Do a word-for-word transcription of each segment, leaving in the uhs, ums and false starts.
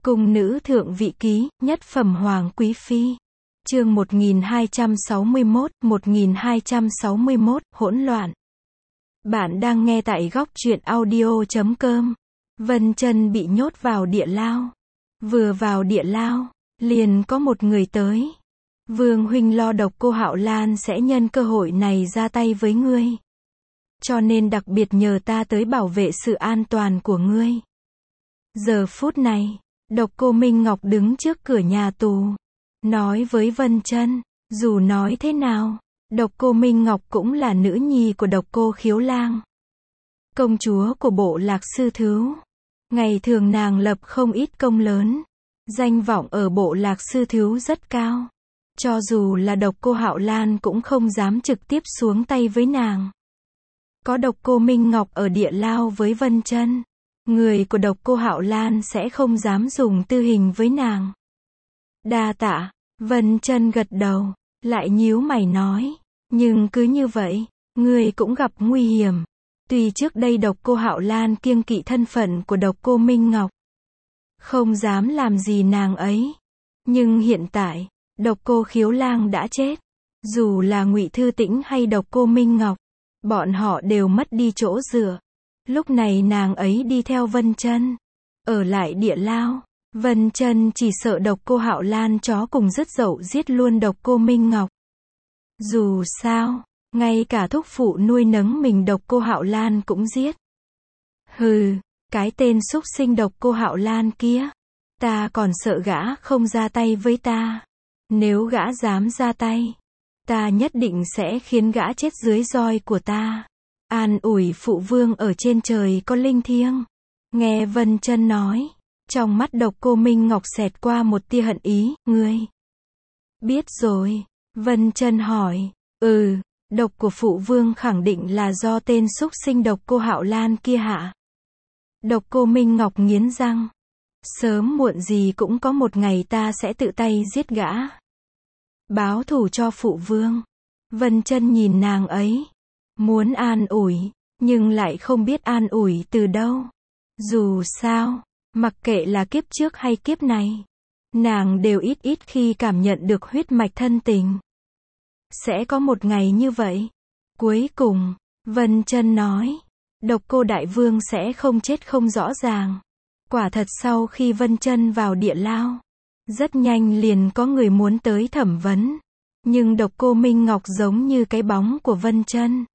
Cung nữ thượng vị ký, nhất phẩm hoàng quý phi. Chương một nghìn hai trăm sáu mươi mốt, một nghìn hai trăm sáu mươi mốt, hỗn loạn. Bạn đang nghe tại góc truyện audio chấm com. Vân Chân bị nhốt vào địa lao. Vừa vào địa lao, liền có một người tới. Vương huynh lo độc cô Hạo Lan sẽ nhân cơ hội này ra tay với ngươi. Cho nên đặc biệt nhờ ta tới bảo vệ sự an toàn của ngươi. Giờ phút này, độc cô Minh Ngọc đứng trước cửa nhà tù. Nói với Vân Chân, dù nói thế nào, độc cô Minh Ngọc cũng là nữ nhi của độc cô Khiếu Lang. Công chúa của bộ lạc sư thứu. Ngày thường nàng lập không ít công lớn. Danh vọng ở bộ lạc sư thứu rất cao. Cho dù là độc cô Hạo Lan cũng không dám trực tiếp xuống tay với nàng. Có độc cô Minh Ngọc ở địa lao với Vân Chân, người của độc cô Hạo Lan sẽ không dám dùng tư hình với nàng. Đa tạ, Vân Chân gật đầu, lại nhíu mày nói, nhưng cứ như vậy, ngươi cũng gặp nguy hiểm. Tuy trước đây độc cô Hạo Lan kiêng kỵ thân phận của độc cô Minh Ngọc, không dám làm gì nàng ấy. Nhưng hiện tại, độc cô Khiếu Lang đã chết. Dù là Ngụy Thư Tĩnh hay độc cô Minh Ngọc, bọn họ đều mất đi chỗ dựa. Lúc này nàng ấy đi theo Vân Chân, ở lại địa lao. Vân Chân chỉ sợ độc cô Hạo Lan chó cùng dứt dậu giết luôn độc cô Minh Ngọc. Dù sao, ngay cả thúc phụ nuôi nấng mình độc cô Hạo Lan cũng giết. Hừ, cái tên súc sinh độc cô Hạo Lan kia, ta còn sợ gã không ra tay với ta. Nếu gã dám ra tay, ta nhất định sẽ khiến gã chết dưới roi của ta. An ủi phụ vương ở trên trời có linh thiêng. Nghe Vân Chân nói, trong mắt độc cô Minh Ngọc xẹt qua một tia hận ý. Ngươi biết rồi? Vân Chân hỏi. Ừ, độc của phụ vương khẳng định là do tên súc sinh độc cô Hạo Lan kia hạ. Độc cô Minh Ngọc nghiến răng. Sớm muộn gì cũng có một ngày ta sẽ tự tay giết gã, báo thù cho phụ vương. Vân Chân nhìn nàng ấy, muốn an ủi, nhưng lại không biết an ủi từ đâu. Dù sao, mặc kệ là kiếp trước hay kiếp này, nàng đều ít ít khi cảm nhận được huyết mạch thân tình. Sẽ có một ngày như vậy. Cuối cùng, Vân Chân nói, độc cô đại vương sẽ không chết không rõ ràng. Quả thật sau khi Vân Chân vào địa lao, rất nhanh liền có người muốn tới thẩm vấn. Nhưng độc cô Minh Ngọc giống như cái bóng của Vân Chân.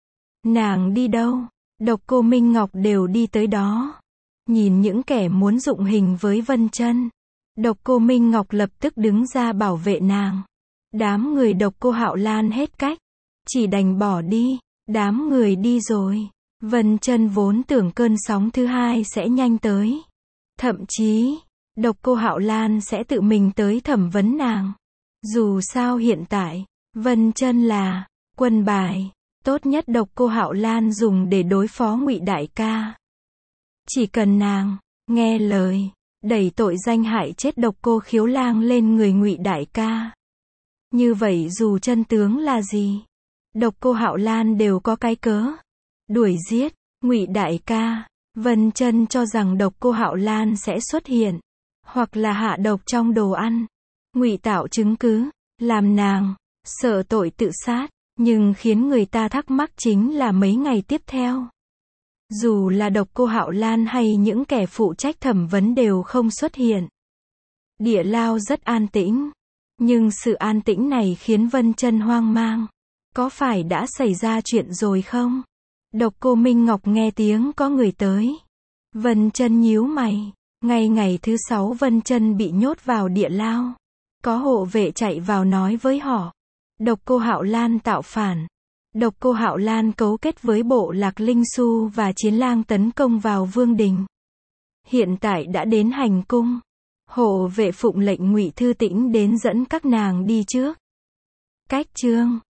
Nàng đi đâu, độc cô Minh Ngọc đều đi tới đó. Nhìn những kẻ muốn dụng hình với Vân Chân, độc cô Minh Ngọc lập tức đứng ra bảo vệ nàng. Đám người độc cô Hạo Lan hết cách, chỉ đành bỏ đi. Đám người đi rồi, Vân Chân vốn tưởng cơn sóng thứ hai sẽ nhanh tới. Thậm chí, độc cô Hạo Lan sẽ tự mình tới thẩm vấn nàng. Dù sao hiện tại, Vân Chân là quân bài tốt nhất độc cô Hạo Lan dùng để đối phó Ngụy đại ca. Chỉ cần nàng nghe lời, đẩy tội danh hại chết độc cô Khiếu Lang lên người Ngụy đại ca. Như vậy dù chân tướng là gì, độc cô Hạo Lan đều có cái cớ đuổi giết Ngụy đại ca. Vân Chân cho rằng độc cô Hạo Lan sẽ xuất hiện, hoặc là hạ độc trong đồ ăn, ngụy tạo chứng cứ, làm nàng sợ tội tự sát. Nhưng khiến người ta thắc mắc chính là mấy ngày tiếp theo, dù là độc cô Hạo Lan hay những kẻ phụ trách thẩm vấn đều không xuất hiện. Địa lao rất an tĩnh, nhưng sự an tĩnh này khiến Vân Chân hoang mang. Có phải đã xảy ra chuyện rồi không? Độc cô Minh Ngọc nghe tiếng có người tới. Vân Chân nhíu mày. Ngay ngày thứ sáu Vân Chân bị nhốt vào địa lao. Có hộ vệ chạy vào nói với họ, độc cô Hạo Lan tạo phản. Độc cô Hạo Lan cấu kết với bộ lạc Linh Su và Chiến Lang tấn công vào vương đình. Hiện tại đã đến hành cung. Hộ vệ phụng lệnh Ngụy Thư Tĩnh đến dẫn các nàng đi trước. Cách chương